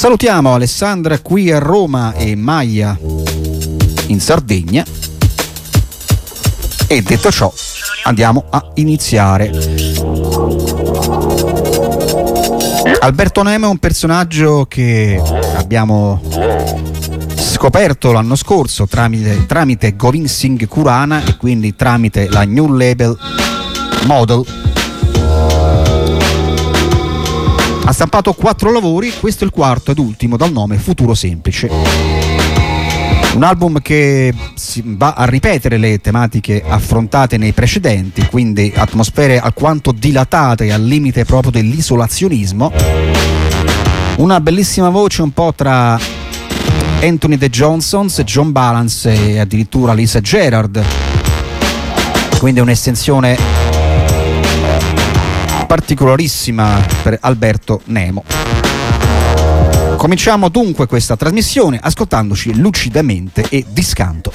Salutiamo Alessandra qui a Roma e Maia in Sardegna. E detto ciò, andiamo a iniziare. Alberto Nemo è un personaggio che abbiamo scoperto l'anno scorso tramite Govind Singh Khurana e quindi tramite la new label Model. Ha stampato 4 lavori, questo è il quarto ed ultimo dal nome Futuro Semplice. Un album che va a ripetere le tematiche affrontate nei precedenti, quindi atmosfere alquanto dilatate al limite proprio dell'isolazionismo. Una bellissima voce un po' tra Anthony The Johnsons, John Balance e addirittura Lisa Gerrard, quindi un'estensione particolarissima per Alberto Nemo. Cominciamo dunque questa trasmissione ascoltandoci lucidamente e di scanto.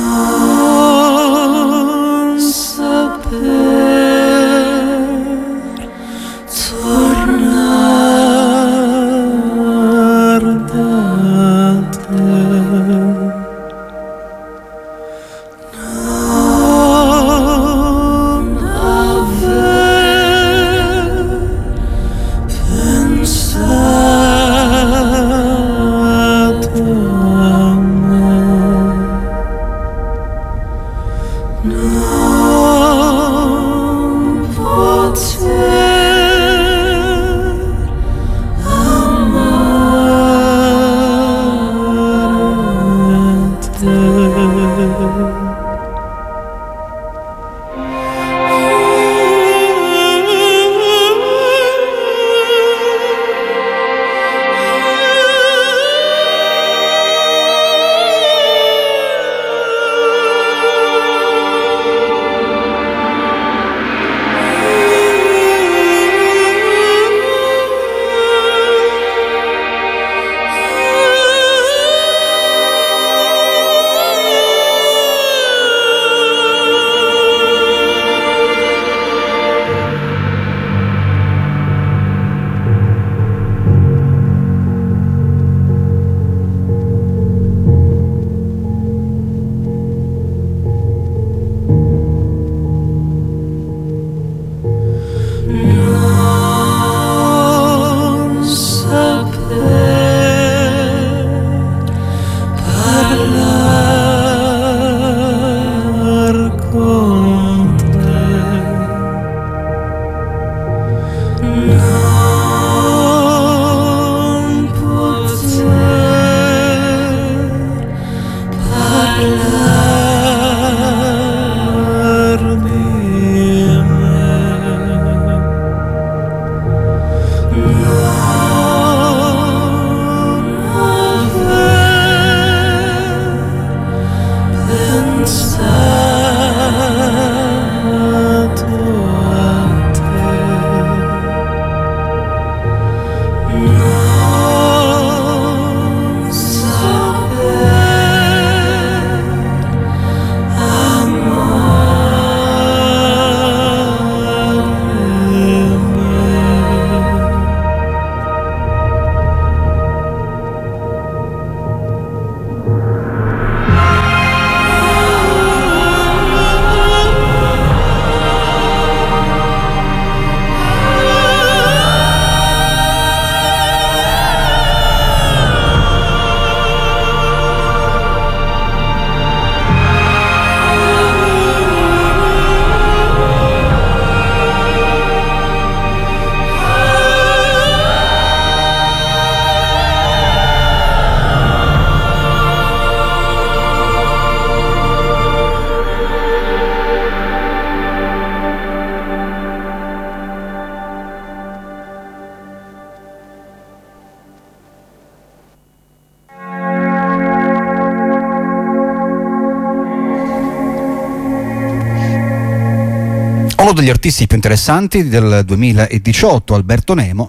Uno degli artisti più interessanti del 2018, Alberto Nemo.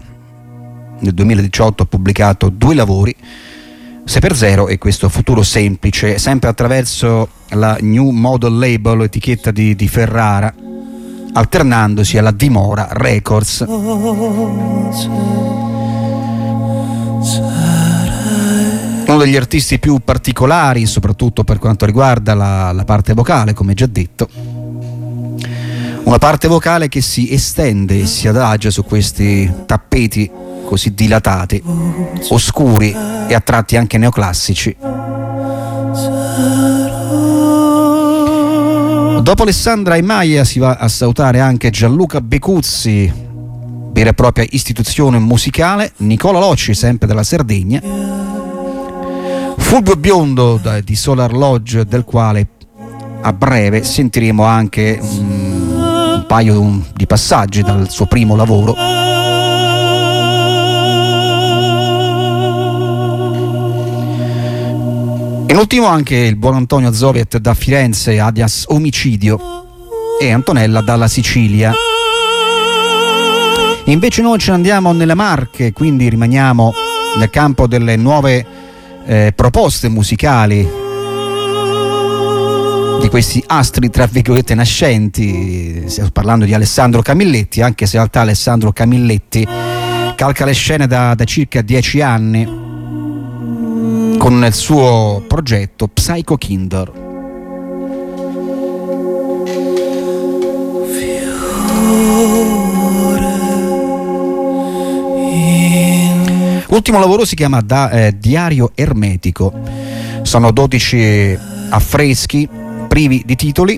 Nel 2018 ha pubblicato 2 lavori, 6x0 e questo Futuro Semplice, sempre attraverso la New Model Label, etichetta di Ferrara, alternandosi alla Dimora Records. Uno degli artisti più particolari, soprattutto per quanto riguarda la parte vocale, come già detto. Una parte vocale che si estende e si adagia su questi tappeti così dilatati, oscuri e a tratti anche neoclassici. Dopo Alessandra e Maia si va a salutare anche Gianluca Becuzzi, vera e propria istituzione musicale, Nicola Locci, sempre della Sardegna, Fulvio Biondo di Solar Lodge, del quale a breve sentiremo anche un paio di passaggi dal suo primo lavoro. In ultimo anche il buon Antonio Zoviet da Firenze, alias Omicidio, e Antonella dalla Sicilia. E invece noi ce ne andiamo nelle Marche, quindi rimaniamo nel campo delle nuove proposte musicali questi astri tra virgolette nascenti. Stiamo parlando di Alessandro Camilletti, anche se in realtà Alessandro Camilletti calca le scene da circa 10 anni con il suo progetto Psycho Kinder. L'ultimo lavoro si chiama Diario Ermetico. Sono 12 affreschi privi di titoli,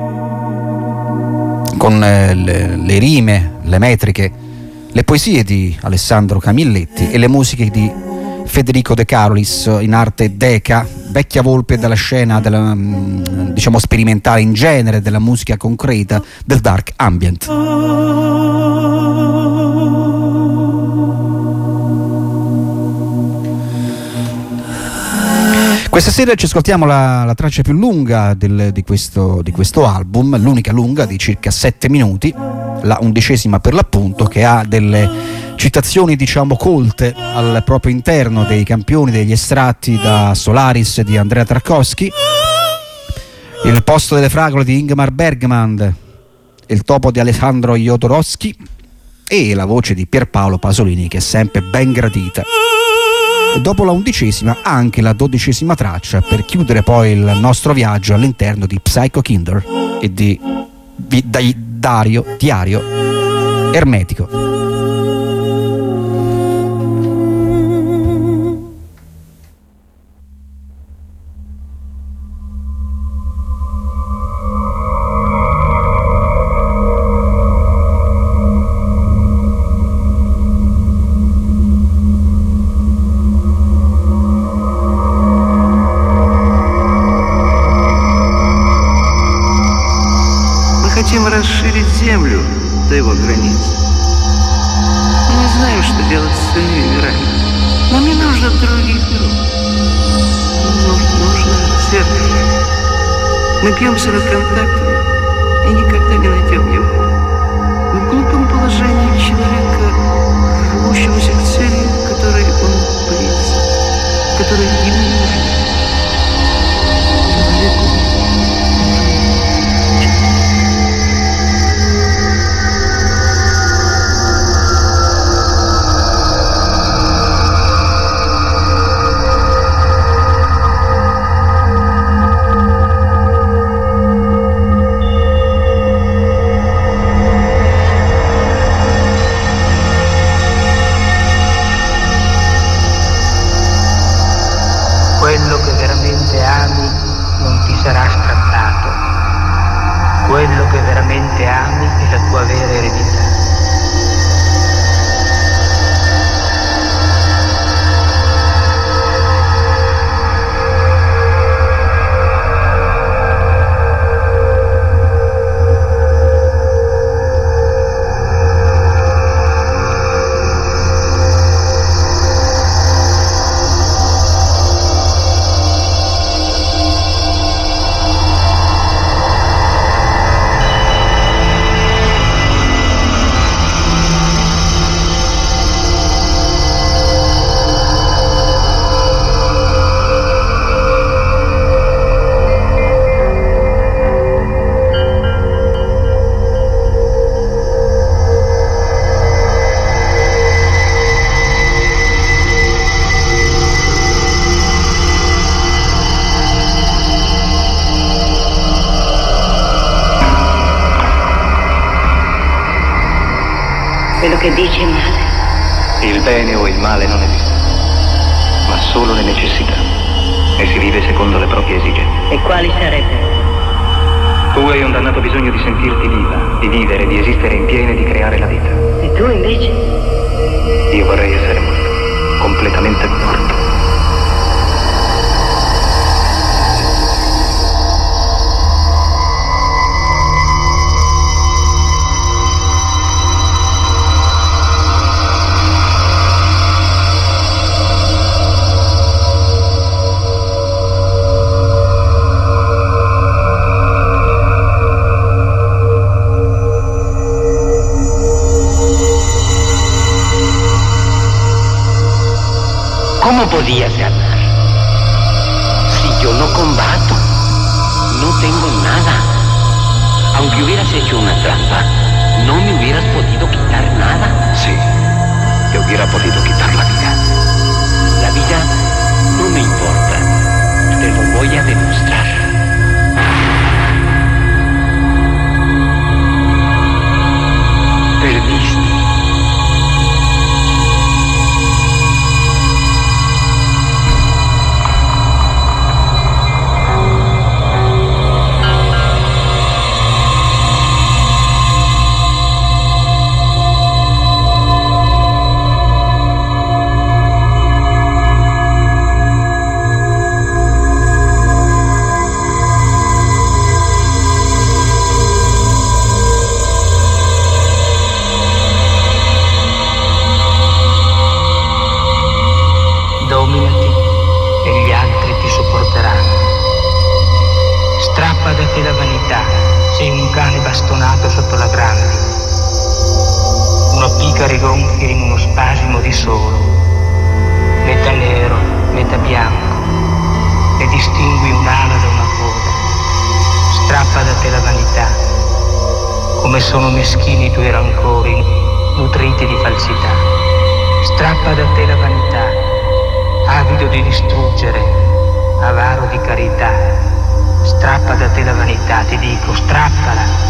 con le rime, le metriche, le poesie di Alessandro Camilletti e le musiche di Federico De Carolis, in arte Deca, vecchia volpe della scena diciamo sperimentale in genere, della musica concreta, del dark ambient. Questa sera ci ascoltiamo la traccia più lunga di questo album, l'unica lunga di circa 7 minuti, la 11ª per l'appunto, che ha delle citazioni diciamo colte al proprio interno, dei campioni, degli estratti da Solaris di Andrea Tarkovsky, Il posto delle fragole di Ingmar Bergman, Il topo di Alessandro Jodorowsky e la voce di Pierpaolo Pasolini, che è sempre ben gradita. E dopo la 11ª anche la 12ª traccia, per chiudere poi il nostro viaggio all'interno di Psycho Kinder e di Diario Ermetico. Хотим расширить землю до его границ. Мы не знаем, что делать с иными мирами. Нам не нужно других миров. Нужно сердце. Мы бьемся над контактом и никогда не найдем его. Мы в глупом положении человека, рвущегося к цели, которой он боится, которой ему нужна. Человеку quello che veramente ami non ti sarà strappato. Quello che veramente ami è la tua vera eredità. Quello che dici è male. Il bene o il male non esiste, ma solo le necessità, e si vive secondo le proprie esigenze. E quali sarebbero? Tu hai un dannato bisogno di sentirti viva, di vivere, di esistere in pieno e di creare la vita. E tu invece? Io vorrei essere morto, completamente morto. ¿Cómo podías ganar? Si yo no combato, no tengo nada. Aunque hubieras hecho una trampa, ¿no me hubieras podido quitar nada? Sí, te hubiera podido quitar la vida. La vida no me importa. Te lo voy a demostrar. Perdiste. Dominati e gli altri ti sopporteranno. Strappa da te la vanità, sei un cane bastonato sotto la grande. Un'oppica rigonfia in uno spasimo di solo, metà nero, metà bianco, e distingui un'ala da una coda. Strappa da te la vanità, come sono meschini i tuoi rancori, nutriti di falsità. Strappa da te la vanità, avido di distruggere, avaro di carità. Strappa da te la vanità, ti dico, strappala.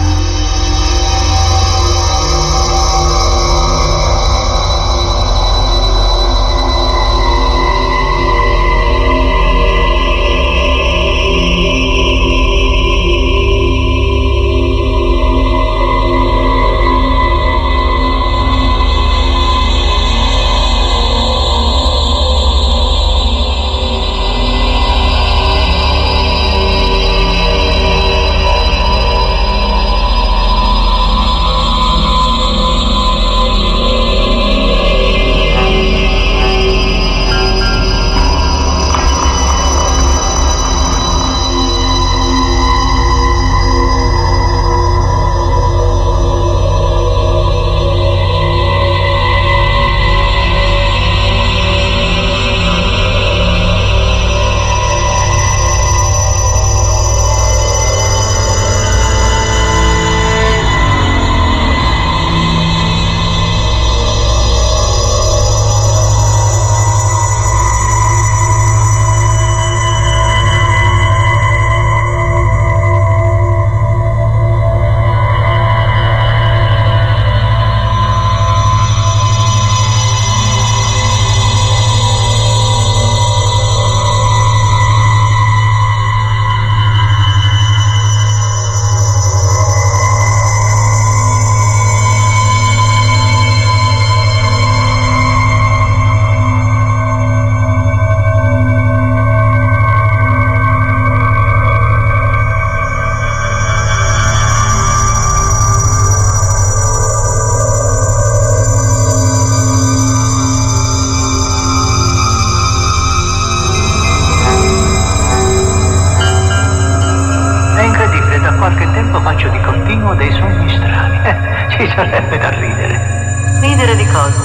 Faccio di continuo dei sogni strani. Ci sarebbe da ridere. Ridere di cosa?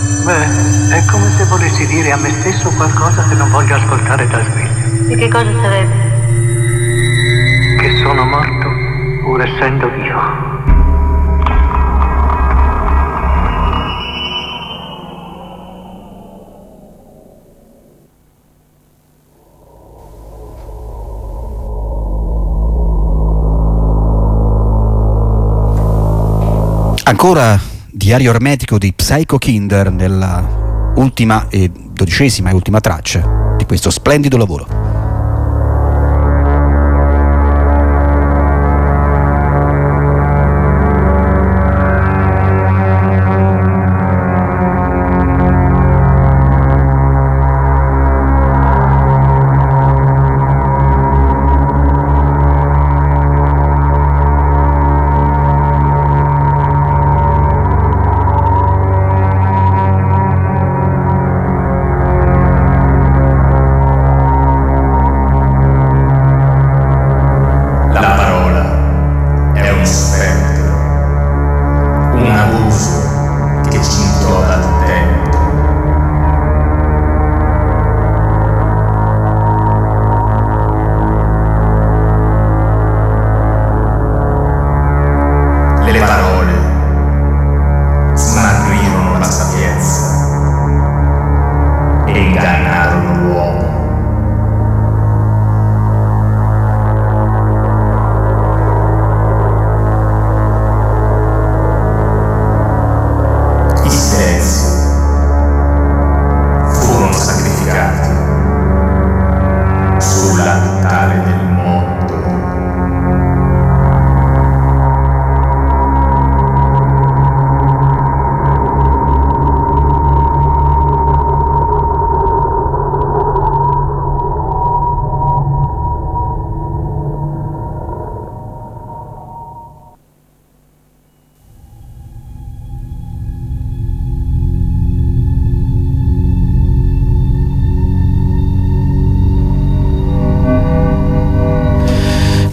Beh, è come se volessi dire a me stesso qualcosa che non voglio ascoltare da sveglio. E che cosa sarebbe? Che sono morto pur essendo vivo. Ancora diario ermetico di Psycho Kinder nella ultima e 12ª e ultima traccia di questo splendido lavoro.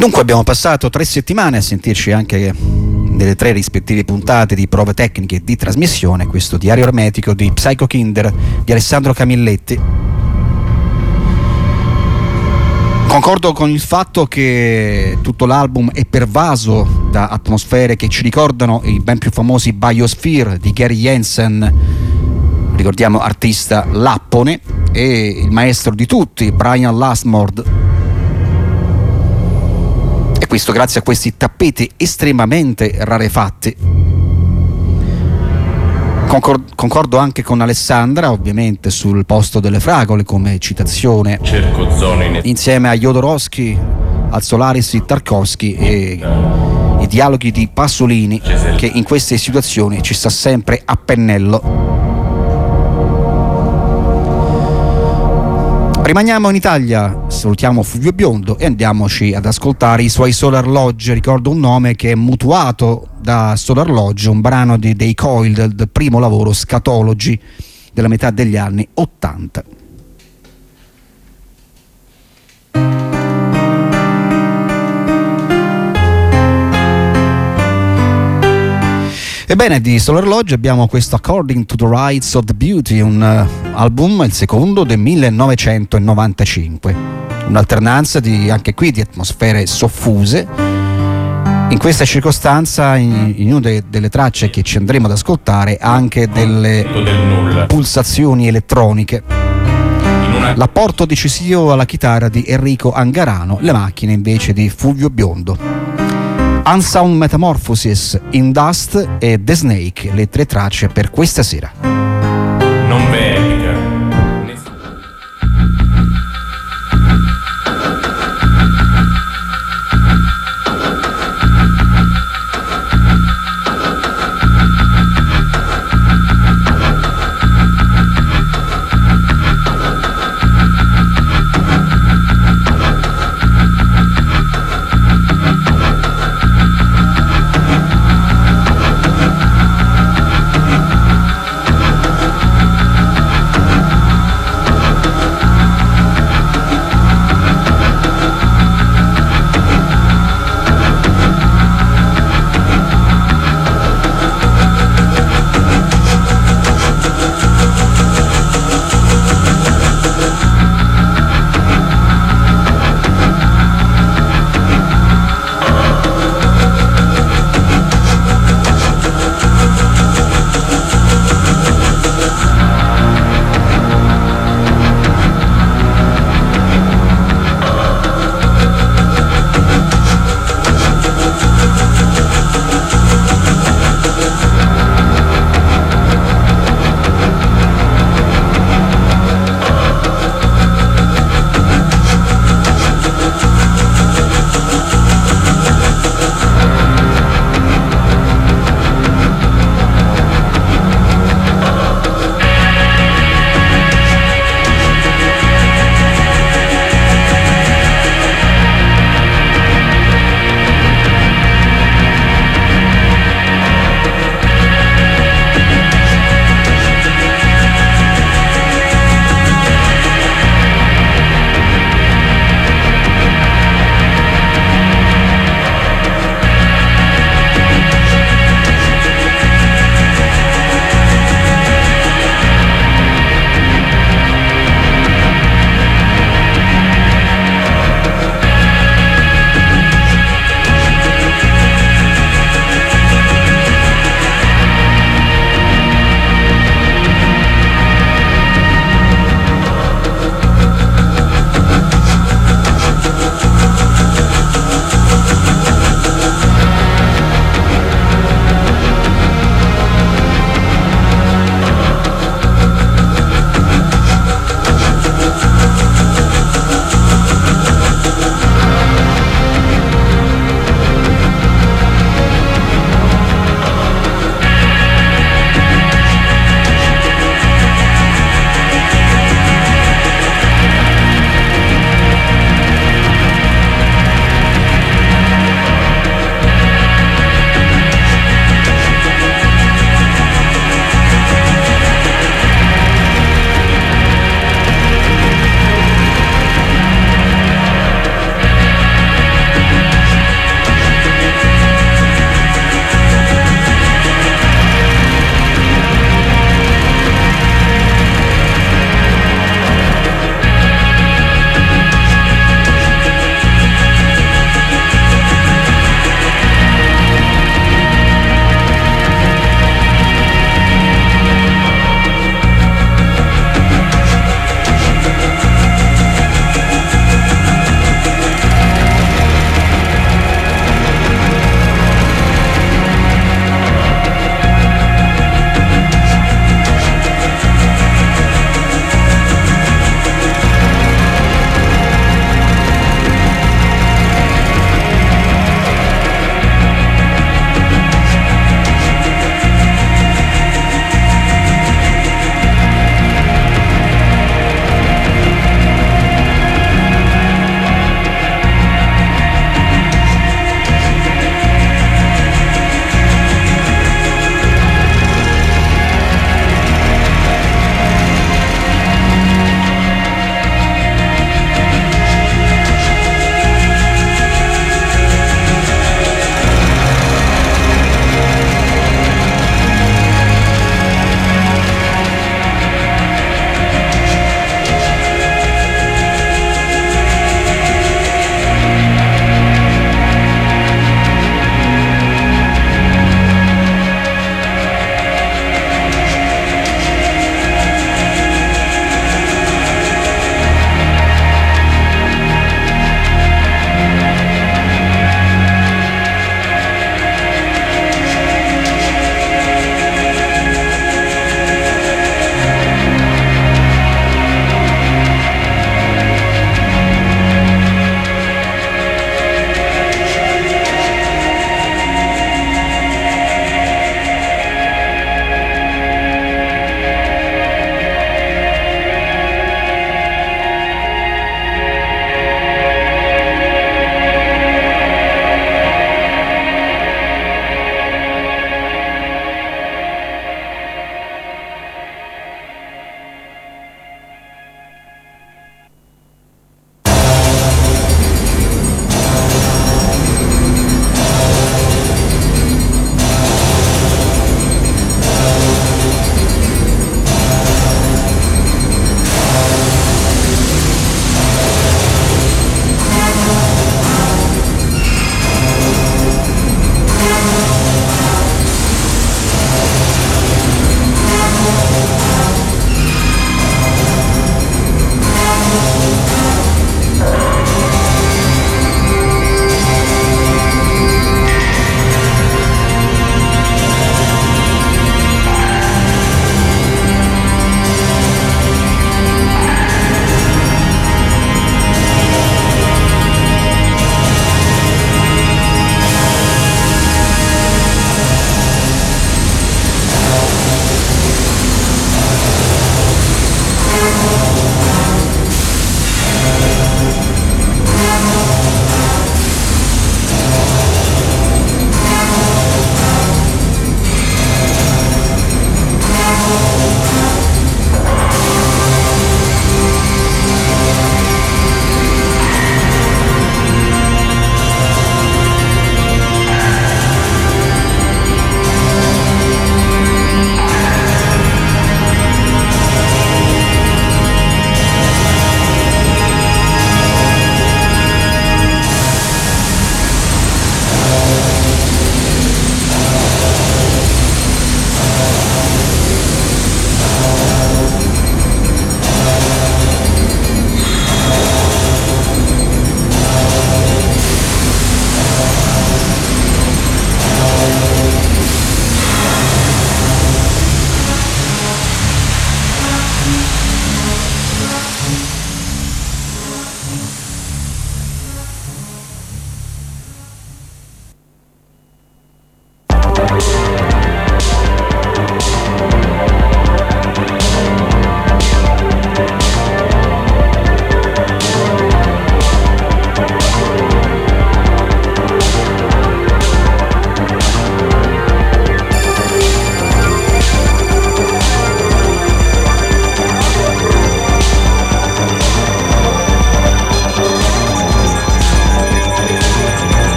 Dunque abbiamo passato 3 settimane a sentirci anche nelle 3 rispettive puntate di prove tecniche di trasmissione questo diario ermetico di Psycho Kinder di Alessandro Camilletti. Concordo con il fatto che tutto l'album è pervaso da atmosfere che ci ricordano i ben più famosi Biosphere di Gary Jensen, ricordiamo artista lappone, e il maestro di tutti Brian Lastmore. E questo grazie a questi tappeti estremamente rarefatti. Concordo anche con Alessandra, ovviamente, sul Posto delle fragole come citazione, insieme a Jodorowsky, al Solaris di Tarkovsky e i dialoghi di Pasolini, che in queste situazioni ci sta sempre a pennello. Rimaniamo in Italia, salutiamo Fulvio Biondo e andiamoci ad ascoltare i suoi Solar Lodge. Ricordo un nome che è mutuato da Solar Lodge, un brano dei Coil del primo lavoro Scatology della metà degli anni 80. Ebbene, di Solar Lodge abbiamo questo According to the Rights of the Beauty, un album, il secondo del 1995, un'alternanza anche qui di atmosfere soffuse. In questa circostanza, in una delle tracce che ci andremo ad ascoltare, anche delle pulsazioni elettroniche. L'apporto decisivo alla chitarra di Enrico Angarano, le macchine invece di Fulvio Biondo. Unsound Metamorphosis, In Dust e The Snake, le 3 tracce per questa sera. Non verifica.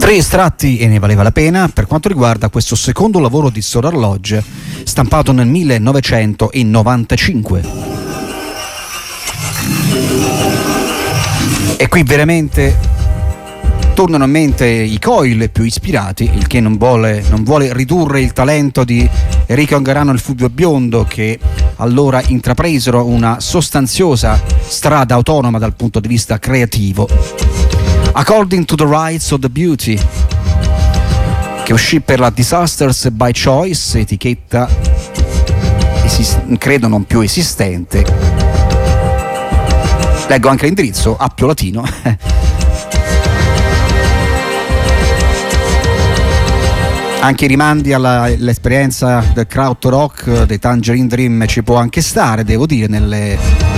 3 estratti e ne valeva la pena per quanto riguarda questo secondo lavoro di Solar Lodge, stampato nel 1995. E qui veramente tornano in mente i Coil più ispirati, il che non vuole ridurre il talento di Enrico Angarano e il Fulvio Biondo, che allora intrapresero una sostanziosa strada autonoma dal punto di vista creativo. According to the Rights of the Beauty, che uscì per la Disasters by Choice, etichetta credo non più esistente. Leggo anche l'indirizzo, Appio Latino. Anche i rimandi all'esperienza del krautrock, dei Tangerine Dream ci può anche stare, devo dire, nelle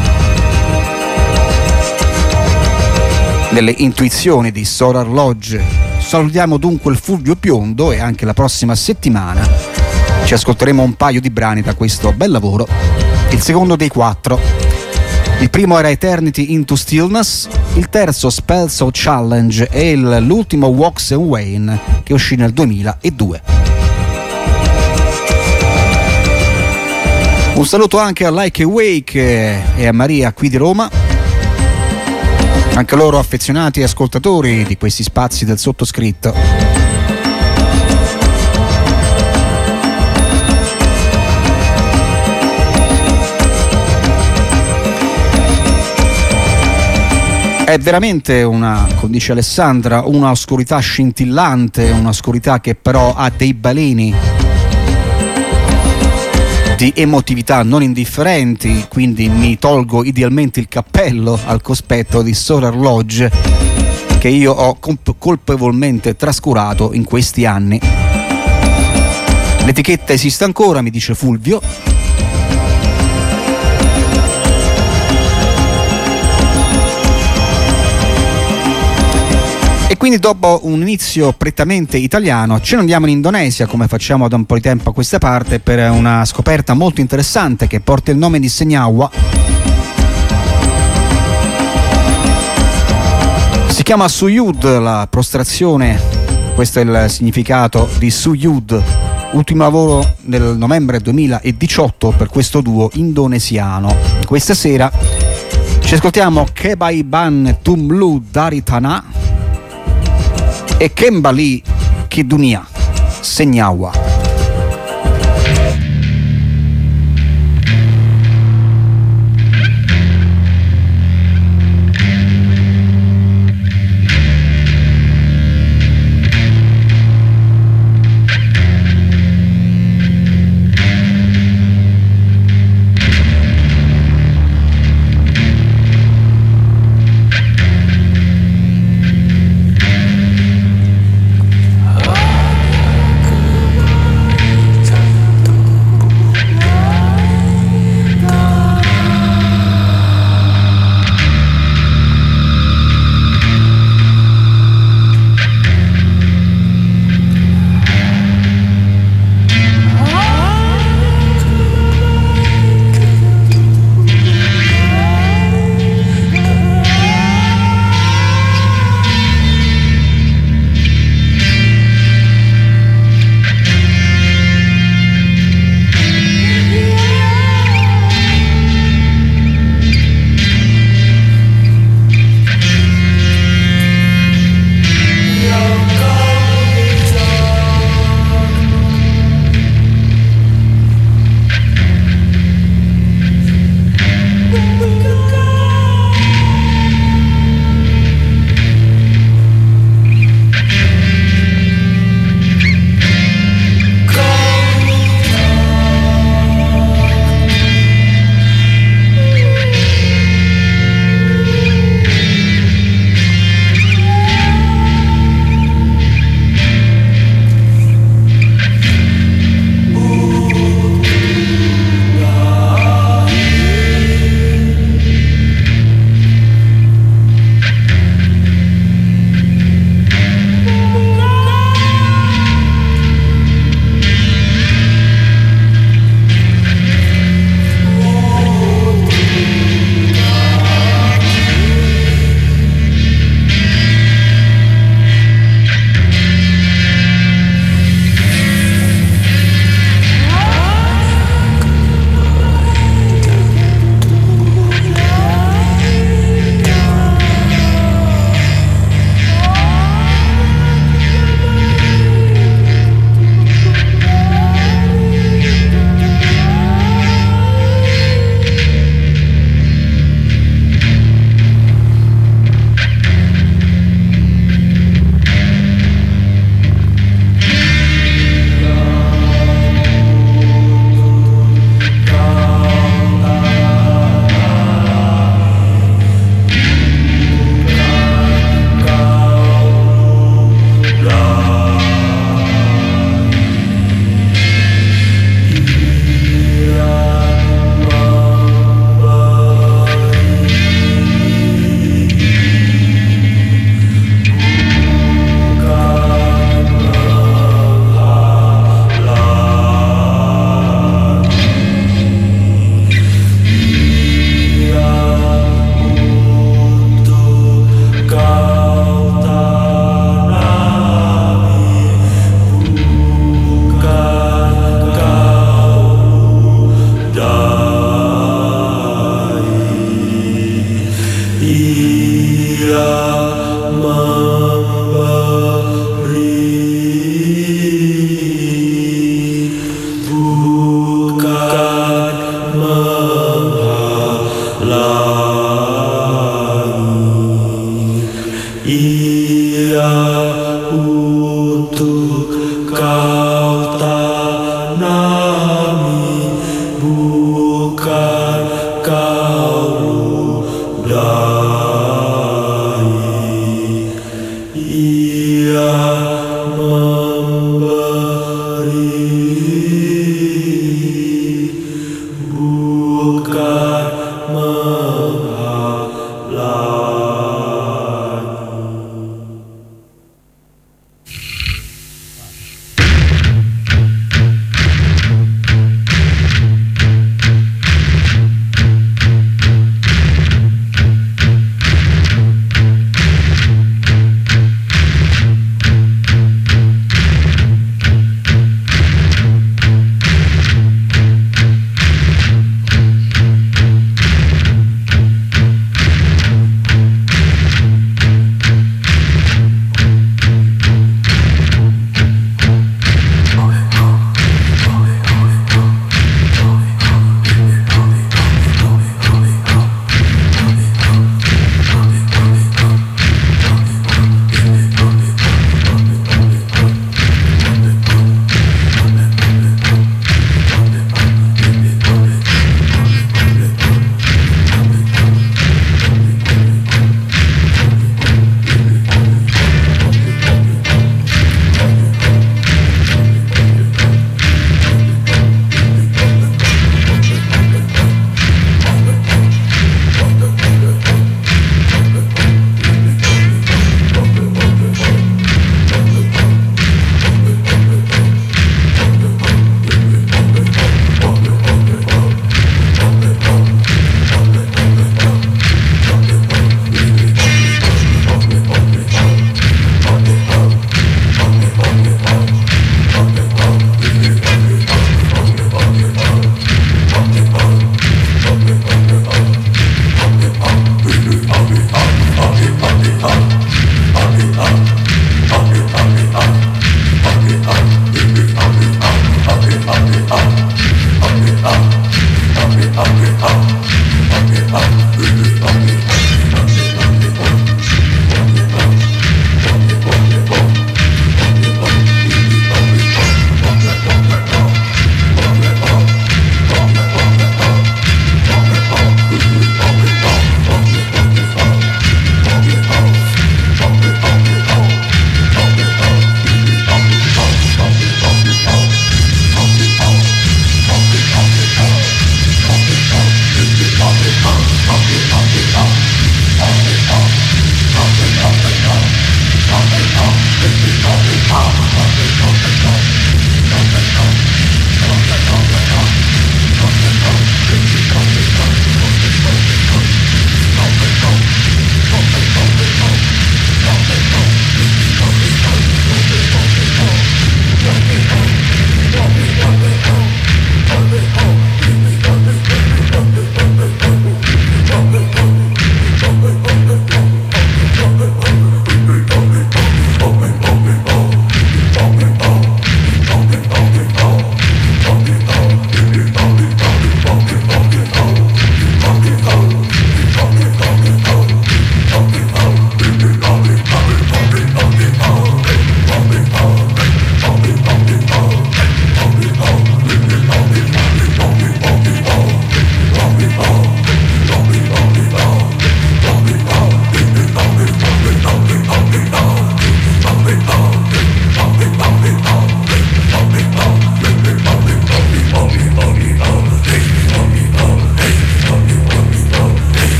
intuizioni di Solar Lodge. Salutiamo dunque il Fulvio Biondo e anche la prossima settimana ci ascolteremo un paio di brani da questo bel lavoro, il secondo dei 4. Il primo era Eternity into Stillness, il terzo Spells of Challenge e l'ultimo Walks and Wayne, che uscì nel 2002. Un saluto anche a Like Awake e a Maria qui di Roma, anche loro affezionati ascoltatori di questi spazi del sottoscritto. È veramente come dice Alessandra, una oscurità scintillante, un'oscurità che però ha dei baleni di emotività non indifferenti, quindi mi tolgo idealmente il cappello al cospetto di Solar Lodge, che io ho colpevolmente trascurato in questi anni. L'etichetta esiste ancora, mi dice Fulvio. E quindi dopo un inizio prettamente italiano ce ne andiamo in Indonesia, come facciamo da un po' di tempo a questa parte, per una scoperta molto interessante che porta il nome di Senyawa. Si chiama Suyud, la prostrazione, questo è il significato di Suyud, ultimo lavoro del novembre 2018 per questo duo indonesiano. Questa sera ci ascoltiamo Kebaiban Tumlu Dari Tanah e Kembali Kidunia, Senyawa.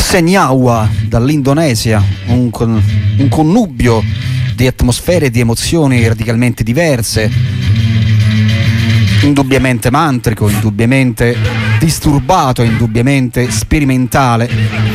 Senyawa dall'Indonesia, un connubio di atmosfere e di emozioni radicalmente diverse, indubbiamente mantrico, indubbiamente disturbato, indubbiamente sperimentale.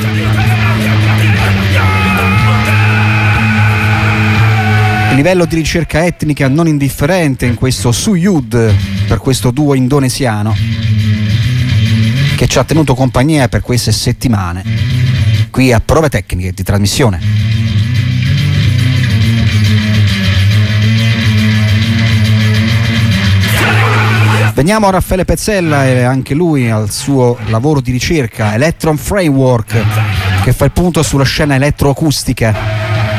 Il livello di ricerca etnica non indifferente in questo Suyud per questo duo indonesiano che ci ha tenuto compagnia per queste settimane qui a Prove Tecniche di Trasmissione. Veniamo a Raffaele Pezzella e anche lui al suo lavoro di ricerca Electron Framework, che fa il punto sulla scena elettroacustica.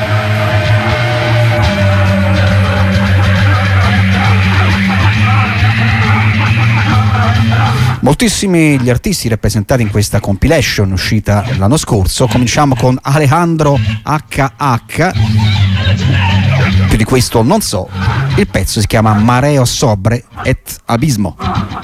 Moltissimi gli artisti rappresentati in questa compilation uscita l'anno scorso. Cominciamo con Alejandro HH, più di questo non so. Il pezzo si chiama Mareo Sobre et Abismo.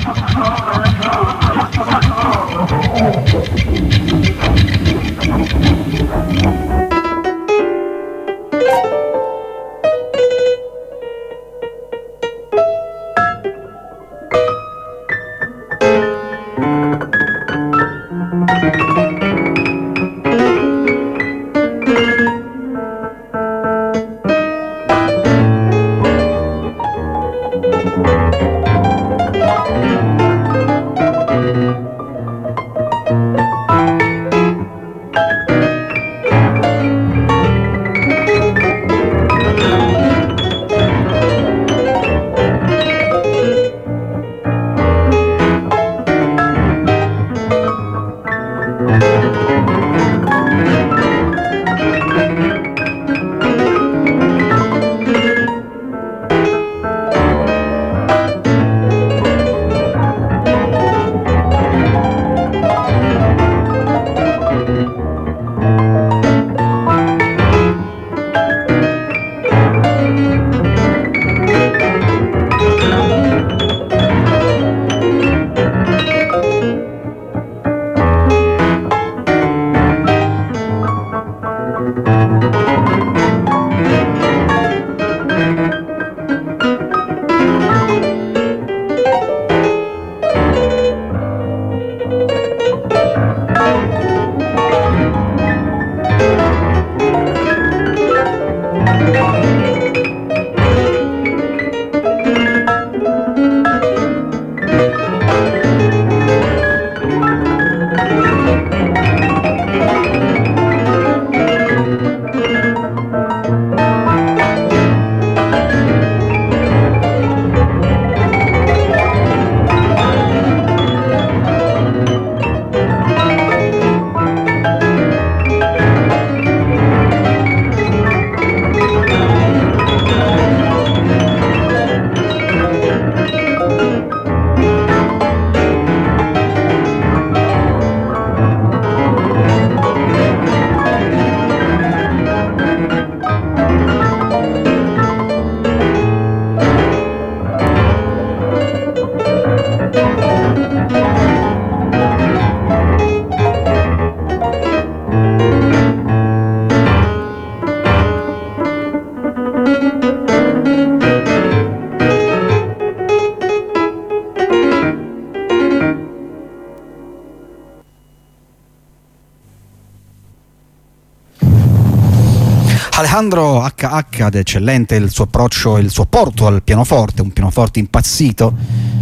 Alejandro HH ed eccellente il suo approccio e il suo apporto al pianoforte, un pianoforte impazzito,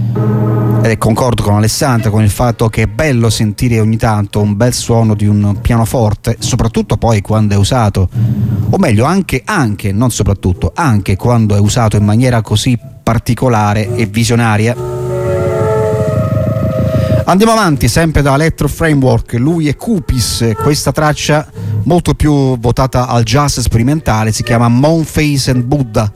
ed concordo con Alessandra con il fatto che è bello sentire ogni tanto un bel suono di un pianoforte, soprattutto poi quando è usato, o meglio anche non soprattutto, anche quando è usato in maniera così particolare e visionaria. Andiamo avanti sempre da Electro Framework, lui è Kupis, questa traccia molto più votata al jazz sperimentale si chiama Moonface and Buddha.